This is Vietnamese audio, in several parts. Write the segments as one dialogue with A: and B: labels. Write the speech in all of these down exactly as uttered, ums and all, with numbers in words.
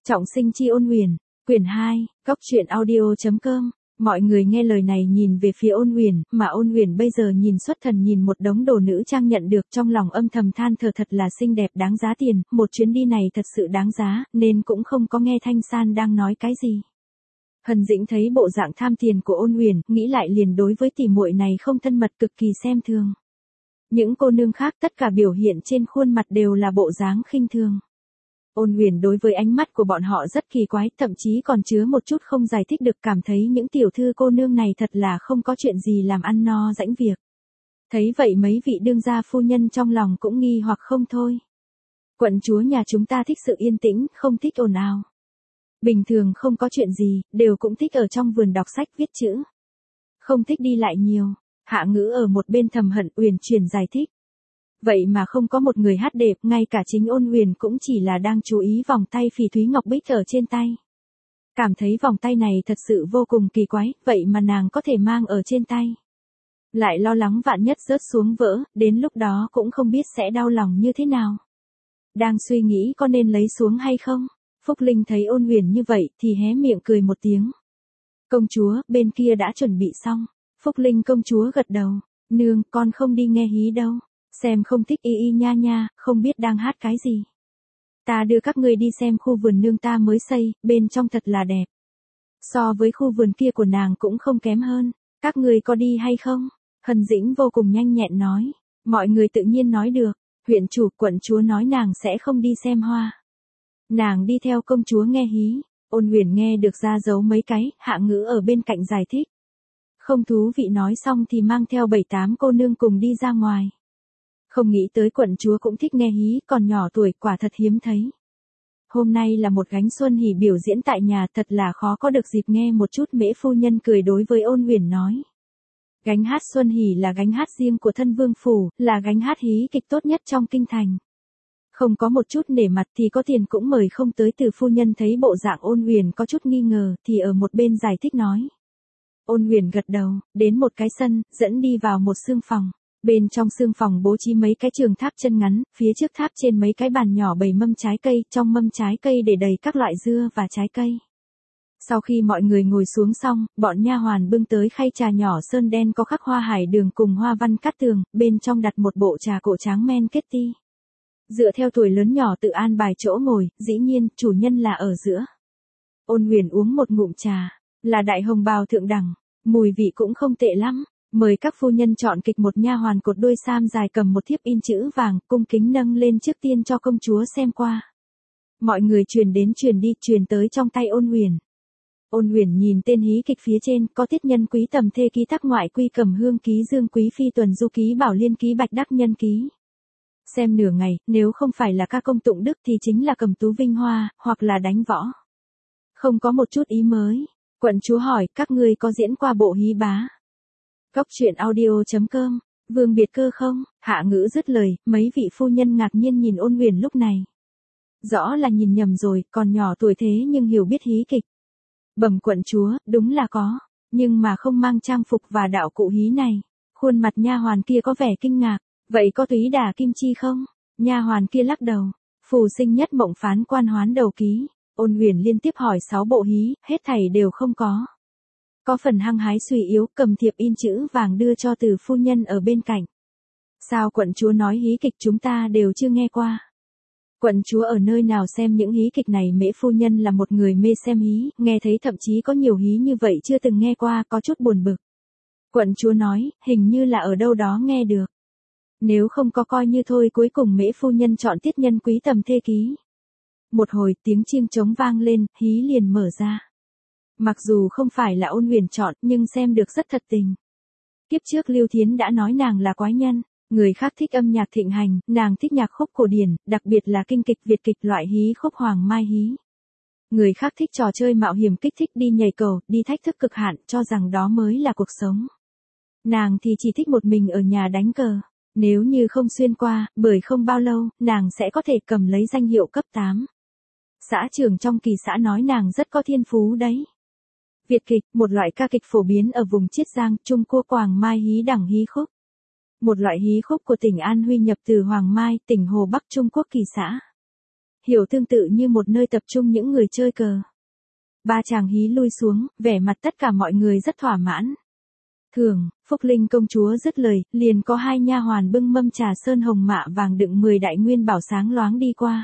A: Trọng sinh chi Ôn Huyền, quyển hai, góc truyện audio.com. Mọi người nghe lời này nhìn về phía Ôn Huyền, mà Ôn Huyền bây giờ nhìn xuất thần nhìn một đống đồ nữ trang nhận được, trong lòng âm thầm than thở, thật là xinh đẹp, đáng giá tiền, một chuyến đi này thật sự đáng giá, nên cũng không có nghe Thanh San đang nói cái gì. Hân Dĩnh thấy bộ dạng tham tiền của Ôn Huyền, nghĩ lại liền đối với tỷ muội này không thân mật, cực kỳ xem thường. Những cô nương khác tất cả biểu hiện trên khuôn mặt đều là bộ dáng khinh thường. Ôn Huyền đối với ánh mắt của bọn họ rất kỳ quái, thậm chí còn chứa một chút không giải thích được, cảm thấy những tiểu thư cô nương này thật là không có chuyện gì làm ăn no rãnh việc. Thấy vậy mấy vị đương gia phu nhân trong lòng cũng nghi hoặc không thôi. Quận chúa nhà chúng ta thích sự yên tĩnh, không thích ồn ào. Bình thường không có chuyện gì, đều cũng thích ở trong vườn đọc sách viết chữ. Không thích đi lại nhiều. Hạ Ngữ ở một bên thầm hận, Uyển Chuyển giải thích. Vậy mà không có một người hát đẹp, ngay cả chính Ôn Huyền cũng chỉ là đang chú ý vòng tay phỉ thúy ngọc bích ở trên tay. Cảm thấy vòng tay này thật sự vô cùng kỳ quái, vậy mà nàng có thể mang ở trên tay. Lại lo lắng vạn nhất rớt xuống vỡ, đến lúc đó cũng không biết sẽ đau lòng như thế nào. Đang suy nghĩ có nên lấy xuống hay không? Phúc Linh thấy Ôn Huyền như vậy thì hé miệng cười một tiếng. Công chúa, bên kia đã chuẩn bị xong. Phúc Linh công chúa gật đầu. Nương, con không đi nghe hí đâu. Xem không thích y y nha nha, không biết đang hát cái gì. Ta đưa các ngươi đi xem khu vườn nương ta mới xây, bên trong thật là đẹp. So với khu vườn kia của nàng cũng không kém hơn. Các ngươi có đi hay không? Hân Dĩnh vô cùng nhanh nhẹn nói. Mọi người tự nhiên nói được. Huyện chủ quận chúa nói nàng sẽ không đi xem hoa. Nàng đi theo công chúa nghe hí. Ôn Huyền nghe được ra dấu mấy cái, Hạ Ngữ ở bên cạnh giải thích. Không thú vị nói xong thì mang theo bảy tám cô nương cùng đi ra ngoài. Không nghĩ tới quận chúa cũng thích nghe hí, còn nhỏ tuổi, quả thật hiếm thấy. Hôm nay là một gánh xuân hỉ biểu diễn tại nhà, thật là khó có được dịp nghe một chút. Mễ phu nhân cười đối với Ôn Huyền nói. Gánh hát xuân hỉ là gánh hát riêng của thân vương phủ, là gánh hát hí kịch tốt nhất trong kinh thành. Không có một chút nể mặt thì có tiền cũng mời không tới. Từ phu nhân thấy bộ dạng Ôn Huyền có chút nghi ngờ thì ở một bên giải thích nói. Ôn Huyền gật đầu, đến một cái sân, dẫn đi vào một sương phòng. Bên trong sương phòng bố trí mấy cái trường tháp chân ngắn, phía trước tháp trên mấy cái bàn nhỏ bày mâm trái cây, trong mâm trái cây để đầy các loại dưa và trái cây. Sau khi mọi người ngồi xuống xong, bọn nha hoàn bưng tới khay trà nhỏ sơn đen có khắc hoa hải đường cùng hoa văn cát tường, bên trong đặt một bộ trà cổ tráng men kết ti. Dựa theo tuổi lớn nhỏ tự an bài chỗ ngồi, dĩ nhiên, chủ nhân là ở giữa. Ôn Huyền uống một ngụm trà, là đại hồng bào thượng đẳng, mùi vị cũng không tệ lắm. Mời các phu nhân chọn kịch. Một nha hoàn cột đôi sam dài cầm một thiếp in chữ vàng, cung kính nâng lên trước tiên cho công chúa xem qua. Mọi người truyền đến truyền đi, truyền tới trong tay Ôn Huyền. Ôn Huyền nhìn tên hí kịch phía trên, có Tiết Nhân Quý Tầm Thê Ký, Tắc Ngoại Quy Cầm Hương Ký, Dương Quý Phi Tuần Du Ký, Bảo Liên Ký, Bạch Đắc Nhân Ký. Xem nửa ngày, nếu không phải là ca công tụng đức thì chính là cầm tú vinh hoa, hoặc là đánh võ. Không có một chút ý mới. Quận chúa hỏi, các ngươi có diễn qua bộ hí bá? Góc truyện audio.com, Vương Biệt Cơ không? Hạ Ngữ dứt lời, mấy vị phu nhân ngạc nhiên nhìn Ôn Huyền lúc này. Rõ là nhìn nhầm rồi, còn nhỏ tuổi thế nhưng hiểu biết hí kịch. Bẩm quận chúa, đúng là có, nhưng mà không mang trang phục và đạo cụ hí này. Khuôn mặt nha hoàn kia có vẻ kinh ngạc, vậy có túy đả kim chi không? Nha hoàn kia lắc đầu, phù sinh nhất mộng phán quan hoán đầu ký. Ôn Huyền liên tiếp hỏi sáu bộ hí, hết thảy đều không có. Có phần hăng hái suy yếu, cầm thiệp in chữ vàng đưa cho Từ phu nhân ở bên cạnh. Sao quận chúa nói hí kịch chúng ta đều chưa nghe qua? Quận chúa ở nơi nào xem những hí kịch này? Mễ phu nhân là một người mê xem hí, nghe thấy thậm chí có nhiều hí như vậy chưa từng nghe qua, có chút buồn bực. Quận chúa nói, hình như là ở đâu đó nghe được. Nếu không có coi như thôi. Cuối cùng Mễ phu nhân chọn Tiết Nhân Quý Tầm Thê Ký. Một hồi tiếng chiêng trống vang lên, hí liền mở ra. Mặc dù không phải là Ôn Huyền chọn, nhưng xem được rất thật tình. Kiếp trước Lưu Thiến đã nói nàng là quái nhân, người khác thích âm nhạc thịnh hành, nàng thích nhạc khúc cổ điển, đặc biệt là kinh kịch Việt kịch loại hí khúc Hoàng Mai hí. Người khác thích trò chơi mạo hiểm kích thích, đi nhảy cầu, đi thách thức cực hạn, cho rằng đó mới là cuộc sống. Nàng thì chỉ thích một mình ở nhà đánh cờ. Nếu như không xuyên qua, bởi không bao lâu, nàng sẽ có thể cầm lấy danh hiệu cấp tám. Xã trưởng trong kỳ xã nói nàng rất có thiên phú đấy. Việt kịch, một loại ca kịch phổ biến ở vùng Chiết Giang, Trung Quốc. Hoàng Mai hí đẳng hí khúc. Một loại hí khúc của tỉnh An Huy nhập từ Hoàng Mai, tỉnh Hồ Bắc Trung Quốc kỳ xã. hiểu tương tự như một nơi tập trung những người chơi cờ. Ba chàng hí lui xuống, vẻ mặt tất cả mọi người rất thỏa mãn. Thường, Phúc Linh công chúa dứt lời, liền có hai nha hoàn bưng mâm trà sơn hồng mạ vàng đựng mười đại nguyên bảo sáng loáng đi qua.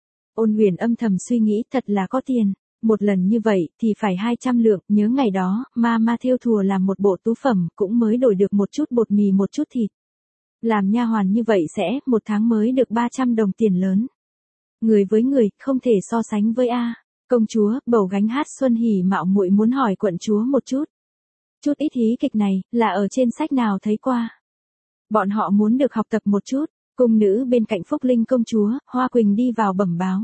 A: Ôn Huyền âm thầm suy nghĩ thật là có tiền, một lần như vậy thì phải hai trăm lượng, nhớ ngày đó, ma ma thêu thùa làm một bộ tú phẩm cũng mới đổi được một chút bột mì một chút thịt. Làm nha hoàn như vậy sẽ, một tháng mới được ba trăm đồng tiền lớn. Người với người, không thể so sánh với A. Công chúa, bầu gánh hát Xuân Hỉ mạo muội muốn hỏi quận chúa một chút. Chút ít hí kịch này, là ở trên sách nào thấy qua. Bọn họ muốn được học tập một chút. Cung nữ bên cạnh Phúc Linh công chúa, Hoa Quỳnh đi vào bẩm báo.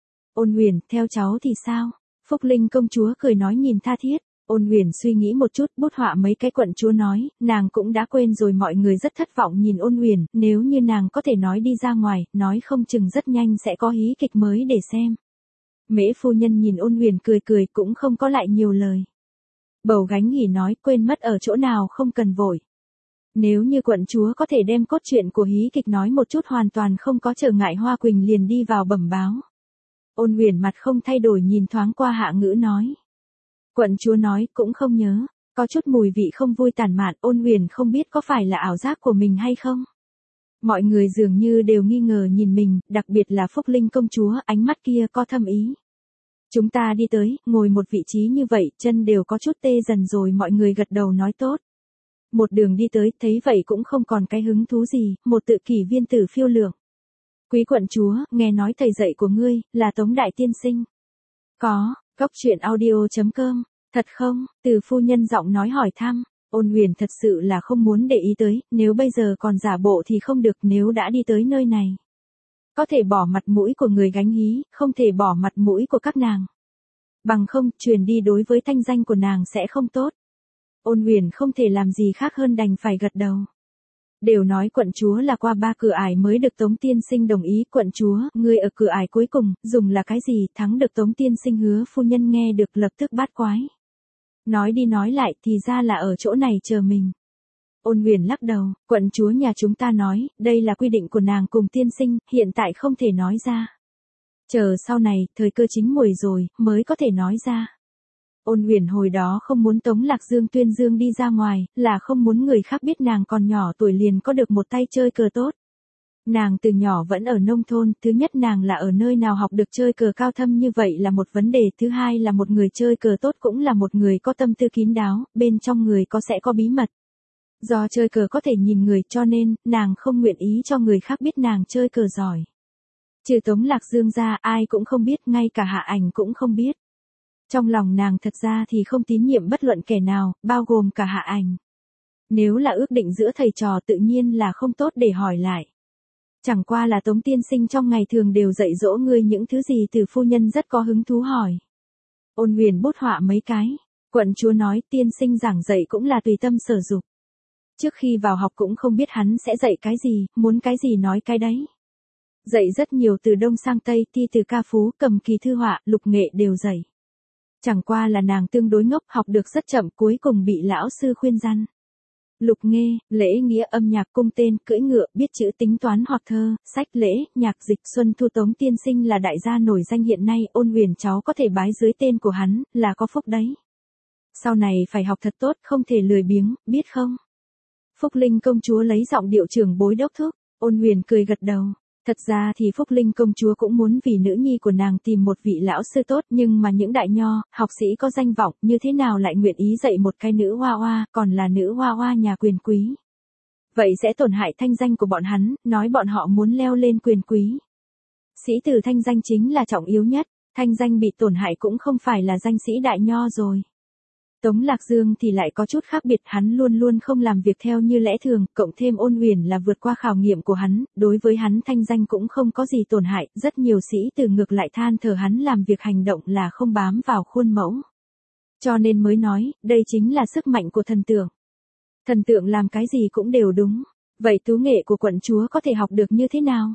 A: Ôn Huyền, theo cháu thì sao? Phúc Linh công chúa cười nói nhìn tha thiết. Ôn Huyền suy nghĩ một chút, bút họa mấy cái quận chúa nói, nàng cũng đã quên rồi. Mọi người rất thất vọng nhìn Ôn Huyền, nếu như nàng có thể nói đi ra ngoài, nói không chừng rất nhanh sẽ có hí kịch mới để xem. Mễ phu nhân nhìn Ôn Huyền cười cười cũng không có lại nhiều lời. Bầu gánh hỉ nói quên mất ở chỗ nào không cần vội. Nếu như quận chúa có thể đem cốt truyện của hí kịch nói một chút hoàn toàn không có trở ngại. Hoa Quỳnh liền đi vào bẩm báo. Ôn Huyền mặt không thay đổi nhìn thoáng qua Hạ Ngữ nói. Quận chúa nói cũng không nhớ, có chút mùi vị không vui tản mạn. Ôn Huyền không biết có phải là ảo giác của mình hay không. Mọi người dường như đều nghi ngờ nhìn mình, đặc biệt là Phúc Linh công chúa, ánh mắt kia có thâm ý. Chúng ta đi tới, ngồi một vị trí như vậy, chân đều có chút tê dần rồi. Mọi người gật đầu nói tốt. Một đường đi tới, thấy vậy cũng không còn cái hứng thú gì, một tự kỷ viên tử phiêu lượng. Quý quận chúa, nghe nói thầy dạy của ngươi, là Tống Đại Tiên Sinh. Có, Cốc Truyện Audio chấm com, thật không? Từ phu nhân giọng nói hỏi thăm. Ôn Huyền thật sự là không muốn để ý tới, nếu bây giờ còn giả bộ thì không được. Nếu đã đi tới nơi này, có thể bỏ mặt mũi của người gánh hí, không thể bỏ mặt mũi của các nàng. Bằng không, truyền đi đối với thanh danh của nàng sẽ không tốt. Ôn Huyền không thể làm gì khác hơn đành phải gật đầu. Đều nói quận chúa là qua ba cửa ải mới được Tống Tiên Sinh đồng ý. Quận chúa, ngươi ở cửa ải cuối cùng, dùng là cái gì, thắng được Tống Tiên Sinh? Hứa phu nhân nghe được lập tức bát quái. Nói đi nói lại thì ra là ở chỗ này chờ mình. Ôn Huyền lắc đầu, quận chúa nhà chúng ta nói, đây là quy định của nàng cùng tiên sinh, hiện tại không thể nói ra. Chờ sau này, thời cơ chín muồi rồi, mới có thể nói ra. Ôn Huyền hồi đó không muốn Tống Lạc Dương tuyên dương đi ra ngoài, là không muốn người khác biết nàng còn nhỏ tuổi liền có được một tay chơi cờ tốt. Nàng từ nhỏ vẫn ở nông thôn, thứ nhất nàng là ở nơi nào học được chơi cờ cao thâm như vậy là một vấn đề, thứ hai là một người chơi cờ tốt cũng là một người có tâm tư kín đáo, bên trong người có sẽ có bí mật. Do chơi cờ có thể nhìn người cho nên, nàng không nguyện ý cho người khác biết nàng chơi cờ giỏi. Trừ Tống Lạc Dương ra ai cũng không biết, ngay cả Hạ Ảnh cũng không biết. Trong lòng nàng thật ra thì không tín nhiệm bất luận kẻ nào, bao gồm cả Hạ Ảnh. Nếu là ước định giữa thầy trò tự nhiên là không tốt để hỏi lại. Chẳng qua là Tống Tiên Sinh trong ngày thường đều dạy dỗ ngươi những thứ gì? Từ phu nhân rất có hứng thú hỏi. Ôn Huyền bút họa mấy cái. Quận chúa nói tiên sinh giảng dạy cũng là tùy tâm sở dục. Trước khi vào học cũng không biết hắn sẽ dạy cái gì, muốn cái gì nói cái đấy. Dạy rất nhiều từ đông sang tây, thi từ ca phú, cầm kỳ thư họa, lục nghệ đều dạy. Chẳng qua là nàng tương đối ngốc, học được rất chậm, cuối cùng bị lão sư khuyên răn. Lục nghê, lễ nghĩa, âm nhạc, cung tên, cưỡi ngựa, biết chữ, tính toán hoặc thơ, sách lễ, nhạc dịch. Xuân Thu Tống Tiên Sinh là đại gia nổi danh hiện nay, Ôn Huyền cháu có thể bái dưới tên của hắn, là có phúc đấy. Sau này phải học thật tốt, không thể lười biếng, biết không? Phúc Linh công chúa lấy giọng điệu trưởng bối đốc thúc. Ôn Huyền cười gật đầu. Thật ra thì Phúc Linh công chúa cũng muốn vì nữ nhi của nàng tìm một vị lão sư tốt, nhưng mà những đại nho, học sĩ có danh vọng, như thế nào lại nguyện ý dạy một cái nữ hoa hoa, còn là nữ hoa hoa nhà quyền quý. Vậy sẽ tổn hại thanh danh của bọn hắn, nói bọn họ muốn leo lên quyền quý. Sĩ tử thanh danh chính là trọng yếu nhất, thanh danh bị tổn hại cũng không phải là danh sĩ đại nho rồi. Tống Lạc Dương thì lại có chút khác biệt, hắn luôn luôn không làm việc theo như lẽ thường, cộng thêm Ôn Huyền là vượt qua khảo nghiệm của hắn, đối với hắn thanh danh cũng không có gì tổn hại, rất nhiều sĩ từ ngược lại than thở hắn làm việc hành động là không bám vào khuôn mẫu. Cho nên mới nói, đây chính là sức mạnh của thần tượng. Thần tượng làm cái gì cũng đều đúng, vậy tú nghệ của quận chúa có thể học được như thế nào?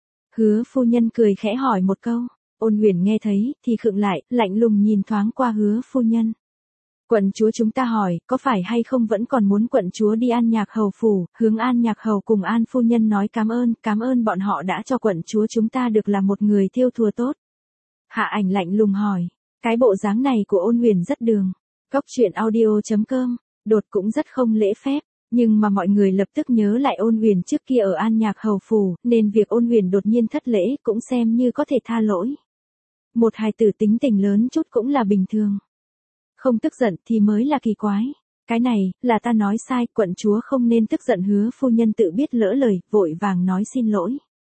A: Hứa phu nhân cười khẽ hỏi một câu, Ôn Huyền nghe thấy, thì khựng lại, lạnh lùng nhìn thoáng qua Hứa phu nhân. Quận chúa chúng ta hỏi, có phải hay không vẫn còn muốn quận chúa đi An Nhạc Hầu phủ, hướng An Nhạc Hầu cùng An phu nhân nói cảm ơn, cảm ơn bọn họ đã cho quận chúa chúng ta được là một người thiêu thùa tốt. Hạ Ảnh lạnh lùng hỏi, cái bộ dáng này của Ôn Huyền rất đường. Cóc truyện audio chấm com, đột cũng rất không lễ phép, nhưng mà mọi người lập tức nhớ lại Ôn Huyền trước kia ở An Nhạc Hầu phủ, nên việc Ôn Huyền đột nhiên thất lễ cũng xem như có thể tha lỗi. Một hài tử tính tình lớn chút cũng là bình thường. Không tức giận thì mới là kỳ quái. Cái này, là ta nói sai, quận chúa không nên tức giận, Hứa phu nhân tự biết lỡ lời, vội vàng nói xin lỗi.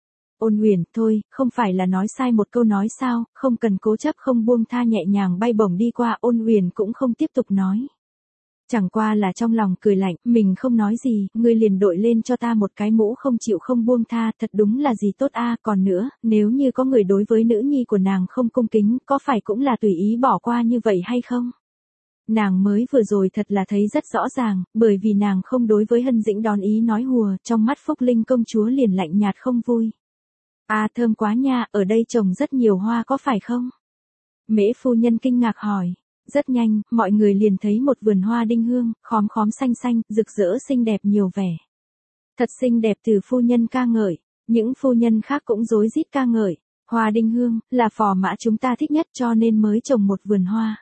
A: Ôn Huyền, thôi, không phải là nói sai một câu nói sao, không cần cố chấp, không buông tha, nhẹ nhàng bay bổng đi qua. Ôn Huyền cũng không tiếp tục nói. Chẳng qua là trong lòng cười lạnh, mình không nói gì, ngươi liền đội lên cho ta một cái mũ không chịu không buông tha, thật đúng là gì tốt a. Còn nữa, nếu như có người đối với nữ nhi của nàng không cung kính, có phải cũng là tùy ý bỏ qua như vậy hay không? Nàng mới vừa rồi thật là thấy rất rõ ràng, bởi vì nàng không đối với Hân Dĩnh đón ý nói hùa, trong mắt Phúc Linh công chúa liền lạnh nhạt không vui. À thơm quá nha, ở đây trồng rất nhiều hoa có phải không? Mễ phu nhân kinh ngạc hỏi. Rất nhanh, mọi người liền thấy một vườn hoa đinh hương, khóm khóm xanh xanh, rực rỡ xinh đẹp nhiều vẻ. Thật xinh đẹp, từ phu nhân ca ngợi, những phu nhân khác cũng rối rít ca ngợi. Hoa đinh hương, là phò mã chúng ta thích nhất cho nên mới trồng một vườn hoa.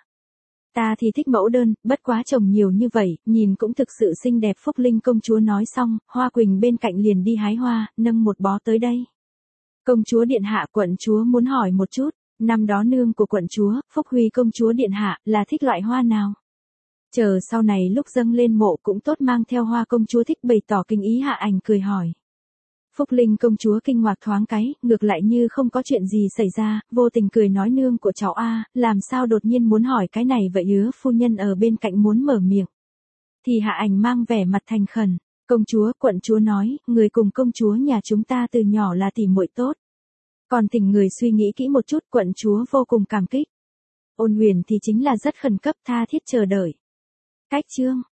A: Ta thì thích mẫu đơn, bất quá trồng nhiều như vậy, nhìn cũng thực sự xinh đẹp. Phúc Linh công chúa nói xong, Hoa Quỳnh bên cạnh liền đi hái hoa, nâng một bó tới đây. Công chúa điện hạ, quận chúa muốn hỏi một chút, năm đó nương của quận chúa, Phúc Huy công chúa điện hạ, là thích loại hoa nào? Chờ sau này lúc dâng lên mộ cũng tốt mang theo hoa, công chúa thích bày tỏ kinh ý. Hạ Ảnh cười hỏi. Phúc Linh công chúa kinh ngạc thoáng cái, ngược lại như không có chuyện gì xảy ra, vô tình cười nói, nương của cháu a, làm sao đột nhiên muốn hỏi cái này vậy? Hứa phu nhân ở bên cạnh muốn mở miệng. Thì Hạ Ảnh mang vẻ mặt thành khẩn, công chúa, quận chúa nói, người cùng công chúa nhà chúng ta từ nhỏ là tỉ muội tốt. Còn thỉnh người suy nghĩ kỹ một chút, quận chúa vô cùng cảm kích. Ôn Huyền thì chính là rất khẩn cấp, tha thiết chờ đợi. Cách chương